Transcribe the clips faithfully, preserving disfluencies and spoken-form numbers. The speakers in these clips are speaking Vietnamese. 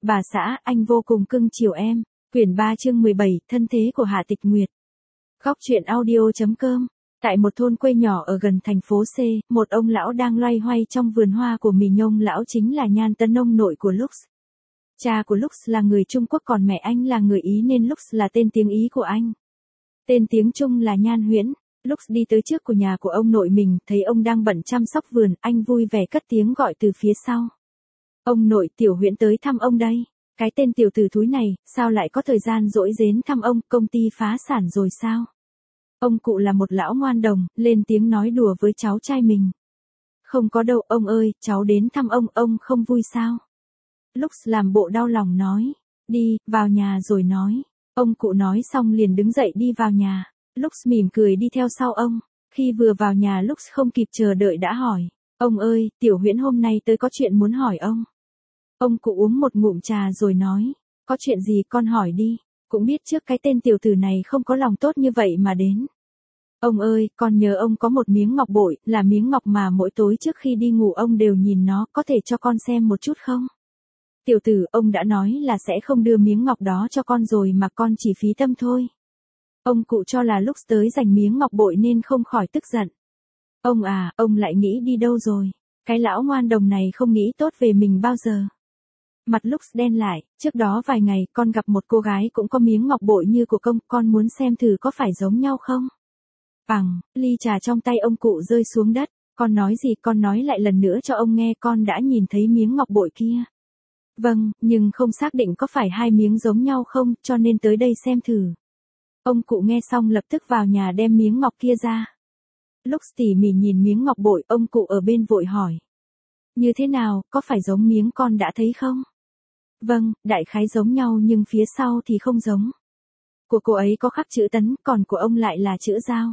Bà xã, anh vô cùng cưng chiều em. Quyển ba chương mười bảy, thân thế của Hạ Tịch Nguyệt. Góc truyện audio.com. Tại một thôn quê nhỏ ở gần thành phố C, một ông lão đang loay hoay trong vườn hoa của mình. Ông lão chính là Nhan Tấn, ông nội của Lux. Cha của Lux là người Trung Quốc còn mẹ anh là người Ý nên Lux là tên tiếng Ý của anh. Tên tiếng Trung là Nhan Huyễn. Lux đi tới trước của nhà của ông nội mình, thấy ông đang bận chăm sóc vườn, anh vui vẻ cất tiếng gọi từ phía sau. Ông nội, Tiểu Huyễn tới thăm ông đây. Cái tên tiểu tử thúi này, sao lại có thời gian rỗi rến thăm ông, công ty phá sản rồi sao? Ông cụ là một lão ngoan đồng, lên tiếng nói đùa với cháu trai mình. Không có đâu, ông ơi, cháu đến thăm ông, ông không vui sao? Lux làm bộ đau lòng nói, đi, vào nhà rồi nói. Ông cụ nói xong liền đứng dậy đi vào nhà. Lux mỉm cười đi theo sau ông. Khi vừa vào nhà Lux không kịp chờ đợi đã hỏi, ông ơi, Tiểu Huyễn hôm nay tới có chuyện muốn hỏi ông. Ông cụ uống một ngụm trà rồi nói, có chuyện gì con hỏi đi, cũng biết trước cái tên tiểu tử này không có lòng tốt như vậy mà đến. Ông ơi, con nhớ ông có một miếng ngọc bội, là miếng ngọc mà mỗi tối trước khi đi ngủ ông đều nhìn nó, có thể cho con xem một chút không? Tiểu tử, ông đã nói là sẽ không đưa miếng ngọc đó cho con rồi mà con chỉ phí tâm thôi. Ông cụ cho là Lux tới giành miếng ngọc bội nên không khỏi tức giận. Ông à, ông lại nghĩ đi đâu rồi? Cái lão ngoan đồng này không nghĩ tốt về mình bao giờ. Mặt Lux đen lại, trước đó vài ngày con gặp một cô gái cũng có miếng ngọc bội như của công, con muốn xem thử có phải giống nhau không? Bằng, ly trà trong tay ông cụ rơi xuống đất, con nói gì con nói lại lần nữa cho ông nghe, con đã nhìn thấy miếng ngọc bội kia. Vâng, nhưng không xác định có phải hai miếng giống nhau không, cho nên tới đây xem thử. Ông cụ nghe xong lập tức vào nhà đem miếng ngọc kia ra. Lux tỉ mỉ nhìn miếng ngọc bội, ông cụ ở bên vội hỏi. Như thế nào, có phải giống miếng con đã thấy không? Vâng, đại khái giống nhau nhưng phía sau thì không giống. Của cô ấy có khắc chữ Tấn, còn của ông lại là chữ Giao.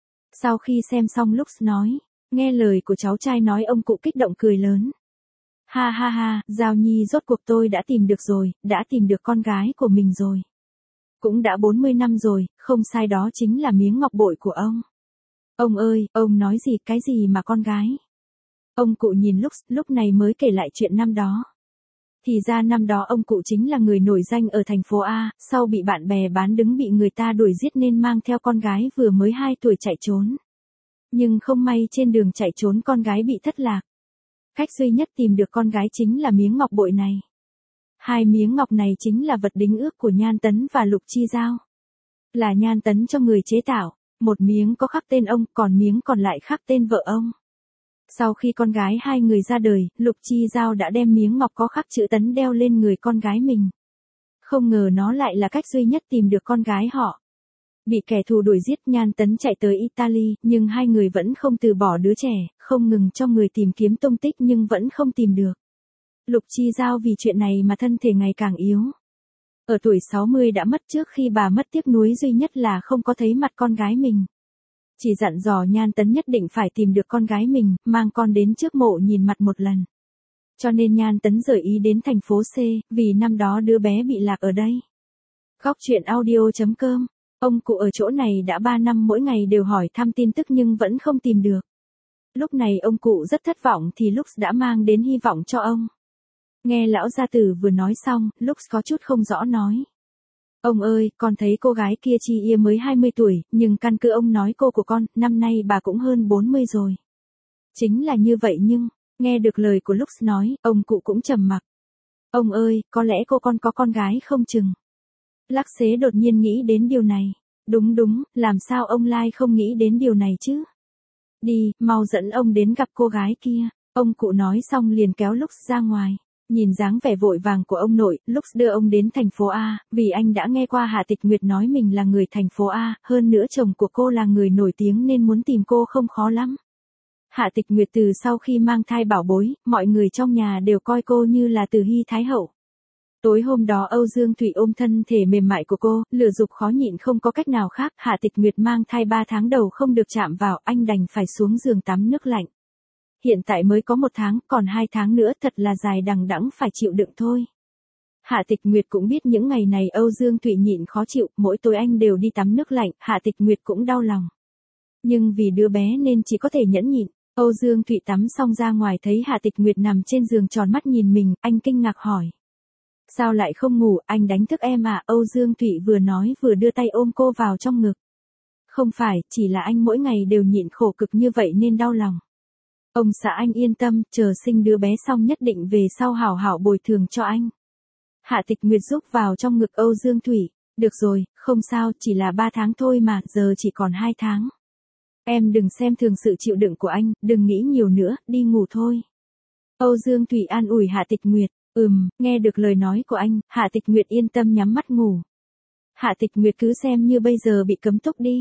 Sau khi xem xong Lux nói, nghe lời của cháu trai nói ông cụ kích động cười lớn. Ha ha ha, Giao Nhi rốt cuộc tôi đã tìm được rồi, đã tìm được con gái của mình rồi. Cũng đã bốn mươi năm rồi, không sai, đó chính là miếng ngọc bội của ông. Ông ơi, ông nói gì, cái gì mà con gái? Ông cụ nhìn Lux, lúc này mới kể lại chuyện năm đó. Thì ra năm đó ông cụ chính là người nổi danh ở thành phố A, sau bị bạn bè bán đứng bị người ta đuổi giết nên mang theo con gái vừa mới hai tuổi chạy trốn. Nhưng không may trên đường chạy trốn con gái bị thất lạc. Cách duy nhất tìm được con gái chính là miếng ngọc bội này. Hai miếng ngọc này chính là vật đính ước của Nhan Tấn và Lục Chi Giao. Là Nhan Tấn cho người chế tạo, một miếng có khắc tên ông, còn miếng còn lại khắc tên vợ ông. Sau khi con gái hai người ra đời, Lục Chi Giao đã đem miếng ngọc có khắc chữ Tấn đeo lên người con gái mình. Không ngờ nó lại là cách duy nhất tìm được con gái họ. Bị kẻ thù đuổi giết, Nhan Tấn chạy tới Italy, nhưng hai người vẫn không từ bỏ đứa trẻ, không ngừng cho người tìm kiếm tung tích nhưng vẫn không tìm được. Lục Chi Giao vì chuyện này mà thân thể ngày càng yếu. Ở tuổi sáu mươi đã mất trước khi bà mất, tiếc nuối duy nhất là không có thấy mặt con gái mình. Chỉ dặn dò Nhan Tấn nhất định phải tìm được con gái mình, mang con đến trước mộ nhìn mặt một lần. Cho nên Nhan Tấn rời ý đến thành phố C, vì năm đó đứa bé bị lạc ở đây. Góc truyện audio.com. Ông cụ ở chỗ này đã ba năm mỗi ngày đều hỏi thăm tin tức nhưng vẫn không tìm được. Lúc này ông cụ rất thất vọng thì Lux đã mang đến hy vọng cho ông. Nghe lão gia tử vừa nói xong, Lux có chút không rõ nói. Ông ơi, con thấy cô gái kia Chi Ia mới hai mươi tuổi, nhưng căn cứ ông nói cô của con, năm nay bà cũng hơn bốn mươi rồi. Chính là như vậy nhưng, nghe được lời của Lux nói, ông cụ cũng trầm mặc. Ông ơi, có lẽ cô con có con gái không chừng. Lắc Xế đột nhiên nghĩ đến điều này. Đúng đúng, làm sao ông Lai không nghĩ đến điều này chứ? Đi, mau dẫn ông đến gặp cô gái kia. Ông cụ nói xong liền kéo Lux ra ngoài. Nhìn dáng vẻ vội vàng của ông nội, Lux đưa ông đến thành phố A, vì anh đã nghe qua Hạ Tịch Nguyệt nói mình là người thành phố A, hơn nữa chồng của cô là người nổi tiếng nên muốn tìm cô không khó lắm. Hạ Tịch Nguyệt từ sau khi mang thai bảo bối, mọi người trong nhà đều coi cô như là Từ Hy Thái Hậu. Tối hôm đó Âu Dương Thụy ôm thân thể mềm mại của cô, lửa dục khó nhịn không có cách nào khác, Hạ Tịch Nguyệt mang thai ba tháng đầu không được chạm vào, anh đành phải xuống giường tắm nước lạnh. Hiện tại mới có một tháng, còn hai tháng nữa thật là dài đằng đẵng phải chịu đựng thôi. Hạ Tịch Nguyệt cũng biết những ngày này Âu Dương Thụy nhịn khó chịu, mỗi tối anh đều đi tắm nước lạnh, Hạ Tịch Nguyệt cũng đau lòng. Nhưng vì đứa bé nên chỉ có thể nhẫn nhịn. Âu Dương Thụy tắm xong ra ngoài thấy Hạ Tịch Nguyệt nằm trên giường tròn mắt nhìn mình, anh kinh ngạc hỏi. Sao lại không ngủ, anh đánh thức em à? Âu Dương Thụy vừa nói vừa đưa tay ôm cô vào trong ngực. Không phải, chỉ là anh mỗi ngày đều nhịn khổ cực như vậy nên đau lòng. Ông xã anh yên tâm, chờ sinh đứa bé xong nhất định về sau hảo hảo bồi thường cho anh. Hạ Tịch Nguyệt rúc vào trong ngực Âu Dương Thụy. Được rồi, không sao, chỉ là ba tháng thôi mà, giờ chỉ còn hai tháng. Em đừng xem thường sự chịu đựng của anh, đừng nghĩ nhiều nữa, đi ngủ thôi. Âu Dương Thụy an ủi Hạ Tịch Nguyệt. Ừm, nghe được lời nói của anh, Hạ Tịch Nguyệt yên tâm nhắm mắt ngủ. Hạ Tịch Nguyệt cứ xem như bây giờ bị cấm túc đi.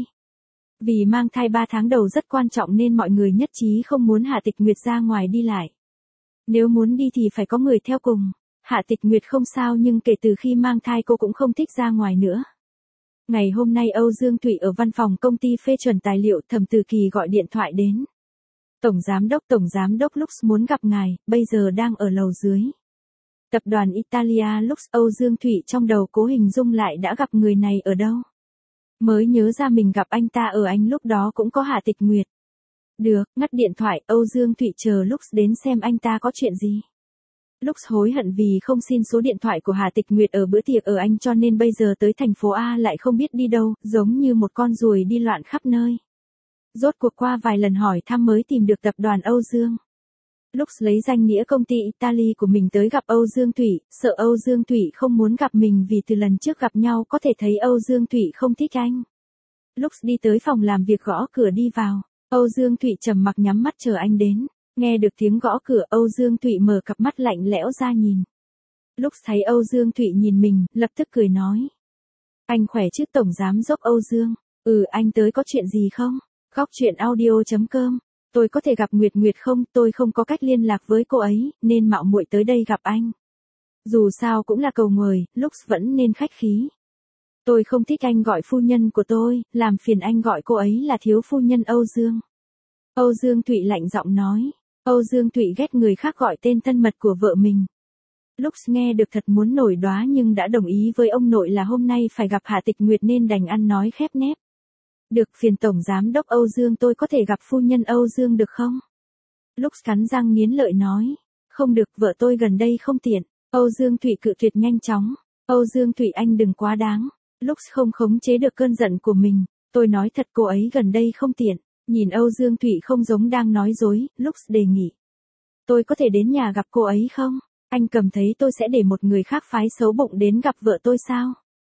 Vì mang thai ba tháng đầu rất quan trọng nên mọi người nhất trí không muốn Hạ Tịch Nguyệt ra ngoài đi lại. Nếu muốn đi thì phải có người theo cùng. Hạ Tịch Nguyệt không sao nhưng kể từ khi mang thai cô cũng không thích ra ngoài nữa. Ngày hôm nay Âu Dương Thụy ở văn phòng công ty phê chuẩn tài liệu, Thẩm Từ Kỳ gọi điện thoại đến. Tổng giám đốc Tổng giám đốc Lux muốn gặp ngài, bây giờ đang ở lầu dưới. Tập đoàn Italia Lux. Âu Dương Thụy trong đầu cố hình dung lại đã gặp người này ở đâu. Mới nhớ ra mình gặp anh ta ở anh lúc đó cũng có Hạ Tịch Nguyệt. Được, ngắt điện thoại, Âu Dương Thụy chờ Lux đến xem anh ta có chuyện gì. Lux hối hận vì không xin số điện thoại của Hạ Tịch Nguyệt ở bữa tiệc ở anh cho nên bây giờ tới thành phố A lại không biết đi đâu, giống như một con ruồi đi loạn khắp nơi. Rốt cuộc qua vài lần hỏi thăm mới tìm được tập đoàn Âu Dương. Lux lấy danh nghĩa công ty Italy của mình tới gặp Âu Dương Thụy, sợ Âu Dương Thụy không muốn gặp mình vì từ lần trước gặp nhau có thể thấy Âu Dương Thụy không thích anh. Lux đi tới phòng làm việc gõ cửa đi vào, Âu Dương Thụy trầm mặc nhắm mắt chờ anh đến. Nghe được tiếng gõ cửa, Âu Dương Thụy mở cặp mắt lạnh lẽo ra nhìn. Lux thấy Âu Dương Thụy nhìn mình, lập tức cười nói. Anh khỏe chứ Tổng Giám đốc Âu Dương? Ừ, anh tới có chuyện gì không? Góc chuyện audio chấm com. Tôi có thể gặp Nguyệt Nguyệt không? Tôi không có cách liên lạc với cô ấy, nên mạo muội tới đây gặp anh. Dù sao cũng là cầu mời, Lux vẫn nên khách khí. Tôi không thích anh gọi phu nhân của tôi, làm phiền anh gọi cô ấy là thiếu phu nhân Âu Dương. Âu Dương Thụy lạnh giọng nói. Âu Dương Thụy ghét người khác gọi tên thân mật của vợ mình. Lux nghe được thật muốn nổi đoá nhưng đã đồng ý với ông nội là hôm nay phải gặp Hạ Tịch Nguyệt nên đành ăn nói khép nép. Được, phiền Tổng Giám đốc Âu Dương, tôi có thể gặp phu nhân Âu Dương được không? Lux cắn răng nghiến lợi nói. Không được, vợ tôi gần đây không tiện. Âu Dương Thụy cự tuyệt nhanh chóng. Âu Dương Thụy anh đừng quá đáng. Lux không khống chế được cơn giận của mình. Tôi nói thật cô ấy gần đây không tiện. Nhìn Âu Dương Thụy không giống đang nói dối, Lux đề nghị. Tôi có thể đến nhà gặp cô ấy không? Anh cầm thấy tôi sẽ để một người khác phái xấu bụng đến gặp vợ tôi sao?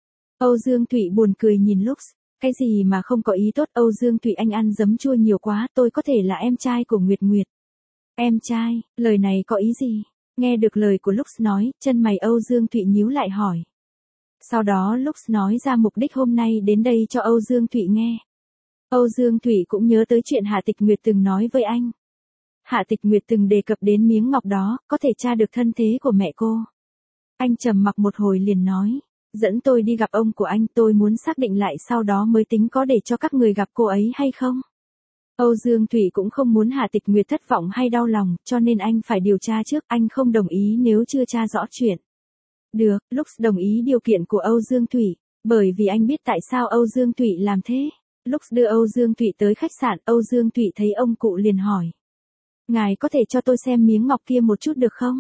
Âu Dương Thụy buồn cười nhìn Lux. Cái gì mà không có ý tốt? Âu Dương Thụy anh ăn giấm chua nhiều quá, tôi có thể là em trai của Nguyệt Nguyệt. Em trai, lời này có ý gì? Nghe được lời của Lux nói, chân mày Âu Dương Thụy nhíu lại hỏi. Sau đó Lux nói ra mục đích hôm nay đến đây cho Âu Dương Thụy nghe. Âu Dương Thụy cũng nhớ tới chuyện Hạ Tịch Nguyệt từng nói với anh. Hạ Tịch Nguyệt từng đề cập đến miếng ngọc đó, có thể tra được thân thế của mẹ cô. Anh trầm mặc một hồi liền nói. Dẫn tôi đi gặp ông của anh, tôi muốn xác định lại sau đó mới tính có để cho các người gặp cô ấy hay không. Âu Dương Thụy cũng không muốn Hạ Tịch Nguyệt thất vọng hay đau lòng, cho nên anh phải điều tra trước, anh không đồng ý nếu chưa tra rõ chuyện. Được, Lux đồng ý điều kiện của Âu Dương Thụy, bởi vì anh biết tại sao Âu Dương Thụy làm thế. Lux đưa Âu Dương Thụy tới khách sạn, Âu Dương Thụy thấy ông cụ liền hỏi. Ngài có thể cho tôi xem miếng ngọc kia một chút được không?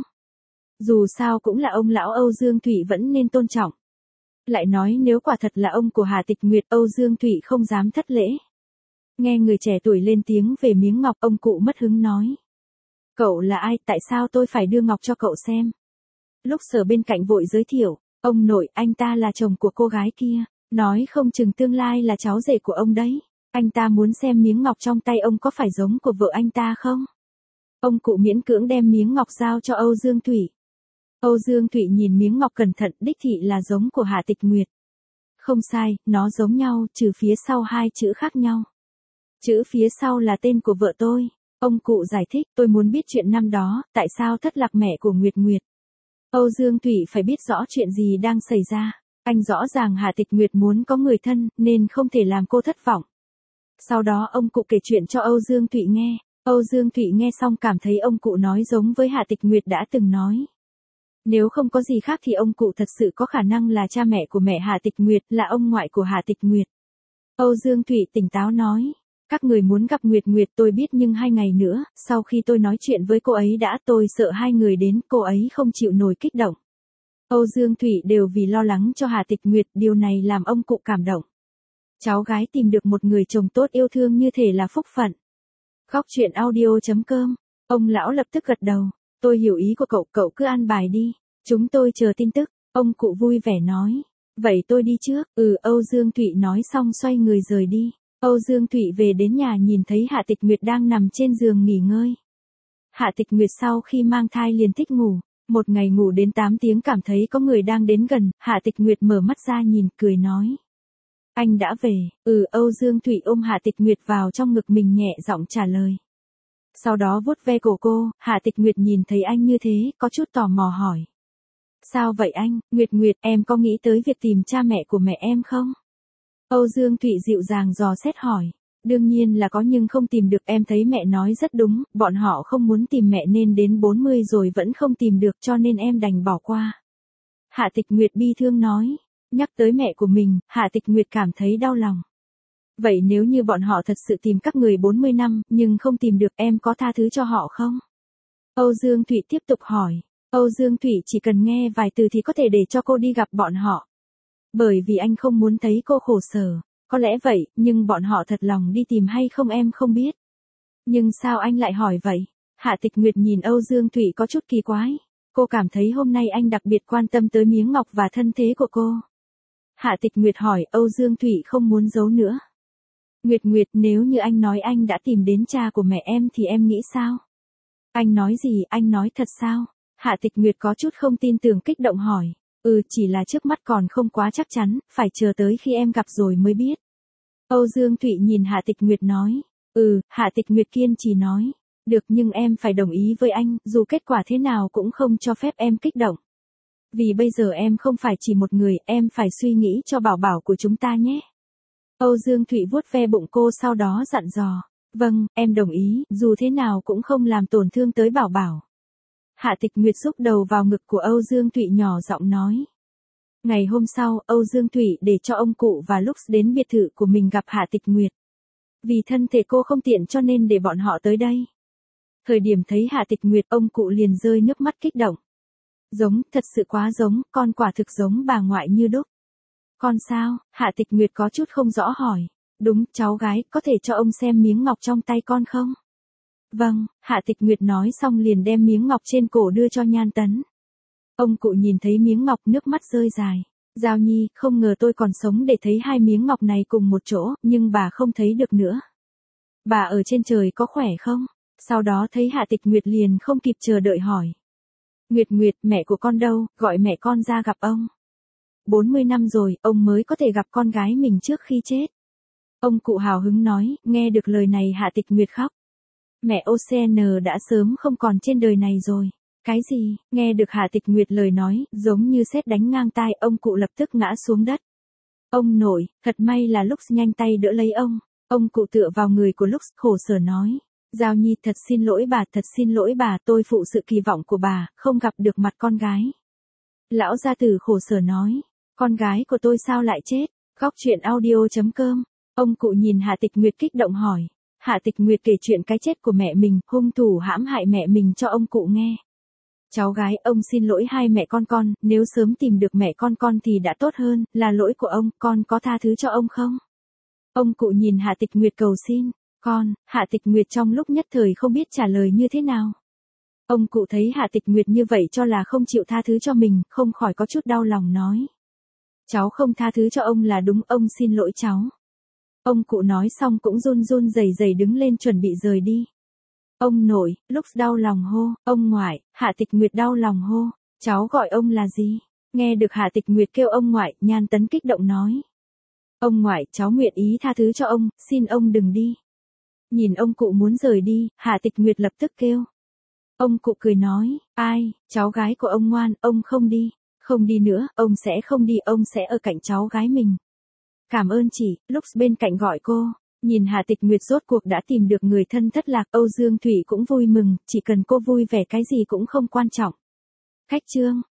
Dù sao cũng là ông lão, Âu Dương Thụy vẫn nên tôn trọng. Lại nói nếu quả thật là ông của Hạ Tịch Nguyệt, Âu Dương Thụy không dám thất lễ. Nghe người trẻ tuổi lên tiếng về miếng ngọc, ông cụ mất hứng nói. Cậu là ai, tại sao tôi phải đưa ngọc cho cậu xem? Lúc sở bên cạnh vội giới thiệu, ông nội, anh ta là chồng của cô gái kia, nói không chừng tương lai là cháu rể của ông đấy. Anh ta muốn xem miếng ngọc trong tay ông có phải giống của vợ anh ta không? Ông cụ miễn cưỡng đem miếng ngọc giao cho Âu Dương Thụy. Âu Dương Thụy nhìn miếng ngọc cẩn thận, đích thị là giống của Hạ Tịch Nguyệt. Không sai, nó giống nhau, trừ phía sau hai chữ khác nhau. Chữ phía sau là tên của vợ tôi. Ông cụ giải thích, tôi muốn biết chuyện năm đó, tại sao thất lạc mẹ của Nguyệt Nguyệt. Âu Dương Thụy phải biết rõ chuyện gì đang xảy ra. Anh rõ ràng Hạ Tịch Nguyệt muốn có người thân, nên không thể làm cô thất vọng. Sau đó ông cụ kể chuyện cho Âu Dương Thụy nghe. Âu Dương Thụy nghe xong cảm thấy ông cụ nói giống với Hạ Tịch Nguyệt đã từng nói. Nếu không có gì khác thì ông cụ thật sự có khả năng là cha mẹ của mẹ Hạ Tịch Nguyệt, là ông ngoại của Hạ Tịch Nguyệt. Âu Dương Thụy tỉnh táo nói. Các người muốn gặp Nguyệt Nguyệt tôi biết nhưng hai ngày nữa, sau khi tôi nói chuyện với cô ấy đã, tôi sợ hai người đến, cô ấy không chịu nổi kích động. Âu Dương Thụy đều vì lo lắng cho Hà Tịch Nguyệt, điều này làm ông cụ cảm động. Cháu gái tìm được một người chồng tốt yêu thương như thể là phúc phận. Góc truyện audio chấm com. Ông lão lập tức gật đầu. Tôi hiểu ý của cậu, cậu cứ an bài đi. Chúng tôi chờ tin tức. Ông cụ vui vẻ nói. Vậy tôi đi trước. Ừ, Âu Dương Thụy nói xong xoay người rời đi. Âu Dương Thụy về đến nhà nhìn thấy Hạ Tịch Nguyệt đang nằm trên giường nghỉ ngơi. Hạ Tịch Nguyệt sau khi mang thai liền thích ngủ. Một ngày ngủ đến tám tiếng cảm thấy có người đang đến gần. Hạ Tịch Nguyệt mở mắt ra nhìn, cười nói. Anh đã về. Ừ, Âu Dương Thụy ôm Hạ Tịch Nguyệt vào trong ngực mình nhẹ giọng trả lời. Sau đó vuốt ve cổ cô, Hạ Tịch Nguyệt nhìn thấy anh như thế, có chút tò mò hỏi. Sao vậy anh? Nguyệt Nguyệt, em có nghĩ tới việc tìm cha mẹ của mẹ em không? Âu Dương Thụy dịu dàng dò xét hỏi. Đương nhiên là có nhưng không tìm được, em thấy mẹ nói rất đúng, bọn họ không muốn tìm mẹ nên đến bốn mươi rồi vẫn không tìm được cho nên em đành bỏ qua. Hạ Tịch Nguyệt bi thương nói. Nhắc tới mẹ của mình, Hạ Tịch Nguyệt cảm thấy đau lòng. Vậy nếu như bọn họ thật sự tìm các người bốn mươi năm, nhưng không tìm được, em có tha thứ cho họ không? Âu Dương Thụy tiếp tục hỏi. Âu Dương Thụy chỉ cần nghe vài từ thì có thể để cho cô đi gặp bọn họ. Bởi vì anh không muốn thấy cô khổ sở. Có lẽ vậy, nhưng bọn họ thật lòng đi tìm hay không em không biết. Nhưng sao anh lại hỏi vậy? Hạ Tịch Nguyệt nhìn Âu Dương Thụy có chút kỳ quái. Cô cảm thấy hôm nay anh đặc biệt quan tâm tới miếng ngọc và thân thế của cô. Hạ Tịch Nguyệt hỏi, Âu Dương Thụy không muốn giấu nữa. Nguyệt Nguyệt, nếu như anh nói anh đã tìm đến cha của mẹ em thì em nghĩ sao? Anh nói gì, anh nói thật sao? Hạ Tịch Nguyệt có chút không tin tưởng kích động hỏi. Ừ, chỉ là trước mắt còn không quá chắc chắn, phải chờ tới khi em gặp rồi mới biết. Âu Dương Thụy nhìn Hạ Tịch Nguyệt nói. Ừ, Hạ Tịch Nguyệt kiên trì nói. Được, nhưng em phải đồng ý với anh, dù kết quả thế nào cũng không cho phép em kích động. Vì bây giờ em không phải chỉ một người, em phải suy nghĩ cho bảo bảo của chúng ta nhé. Âu Dương Thụy vuốt ve bụng cô sau đó dặn dò. Vâng, em đồng ý, dù thế nào cũng không làm tổn thương tới bảo bảo. Hạ Tịch Nguyệt xúc đầu vào ngực của Âu Dương Thụy nhỏ giọng nói. Ngày hôm sau, Âu Dương Thụy để cho ông cụ và Lux đến biệt thự của mình gặp Hạ Tịch Nguyệt. Vì thân thể cô không tiện cho nên để bọn họ tới đây. Thời điểm thấy Hạ Tịch Nguyệt, ông cụ liền rơi nước mắt kích động. Giống, thật sự quá giống, con quả thực giống bà ngoại như đúc. Con sao? Hạ Tịch Nguyệt có chút không rõ hỏi. Đúng, cháu gái, có thể cho ông xem miếng ngọc trong tay con không? Vâng, Hạ Tịch Nguyệt nói xong liền đem miếng ngọc trên cổ đưa cho Nhan Tấn. Ông cụ nhìn thấy miếng ngọc nước mắt rơi dài. Giao Nhi, không ngờ tôi còn sống để thấy hai miếng ngọc này cùng một chỗ, nhưng bà không thấy được nữa. Bà ở trên trời có khỏe không? Sau đó thấy Hạ Tịch Nguyệt liền không kịp chờ đợi hỏi. Nguyệt Nguyệt, mẹ của con đâu, gọi mẹ con ra gặp ông. bốn mươi năm rồi, ông mới có thể gặp con gái mình trước khi chết. Ông cụ hào hứng nói, nghe được lời này Hạ Tịch Nguyệt khóc. Mẹ ô xê en đã sớm không còn trên đời này rồi. Cái gì? Nghe được Hạ Tịch Nguyệt lời nói, giống như sét đánh ngang tai, ông cụ lập tức ngã xuống đất. Ông nội, thật may là Lux nhanh tay đỡ lấy ông. Ông cụ tựa vào người của Lux, khổ sở nói. Giao Nhi, thật xin lỗi bà, thật xin lỗi bà, tôi phụ sự kỳ vọng của bà, không gặp được mặt con gái. Lão gia tử khổ sở nói. Con gái của tôi sao lại chết? Góc truyện audio chấm com. Ông cụ nhìn Hạ Tịch Nguyệt kích động hỏi. Hạ Tịch Nguyệt kể chuyện cái chết của mẹ mình, hung thủ hãm hại mẹ mình cho ông cụ nghe. Cháu gái, ông xin lỗi hai mẹ con con, nếu sớm tìm được mẹ con con thì đã tốt hơn, là lỗi của ông, con có tha thứ cho ông không? Ông cụ nhìn Hạ Tịch Nguyệt cầu xin. Con, Hạ Tịch Nguyệt trong lúc nhất thời không biết trả lời như thế nào. Ông cụ thấy Hạ Tịch Nguyệt như vậy cho là không chịu tha thứ cho mình, không khỏi có chút đau lòng nói. Cháu không tha thứ cho ông là đúng, ông xin lỗi cháu. Ông cụ nói xong cũng run run rẩy rẩy đứng lên chuẩn bị rời đi. Ông nội, Lux đau lòng hô, ông ngoại, Hạ Tịch Nguyệt đau lòng hô, cháu gọi ông là gì? Nghe được Hạ Tịch Nguyệt kêu ông ngoại, Nhan Tấn kích động nói. Ông ngoại, cháu nguyện ý tha thứ cho ông, xin ông đừng đi. Nhìn ông cụ muốn rời đi, Hạ Tịch Nguyệt lập tức kêu. Ông cụ cười nói, ai, cháu gái của ông ngoan, ông không đi, không đi nữa, ông sẽ không đi, ông sẽ ở cạnh cháu gái mình. Cảm ơn chị, Lux bên cạnh gọi cô. Nhìn Hạ Tịch Nguyệt rốt cuộc đã tìm được người thân thất lạc, Âu Dương Thụy cũng vui mừng, chỉ cần cô vui vẻ cái gì cũng không quan trọng. Khách chương.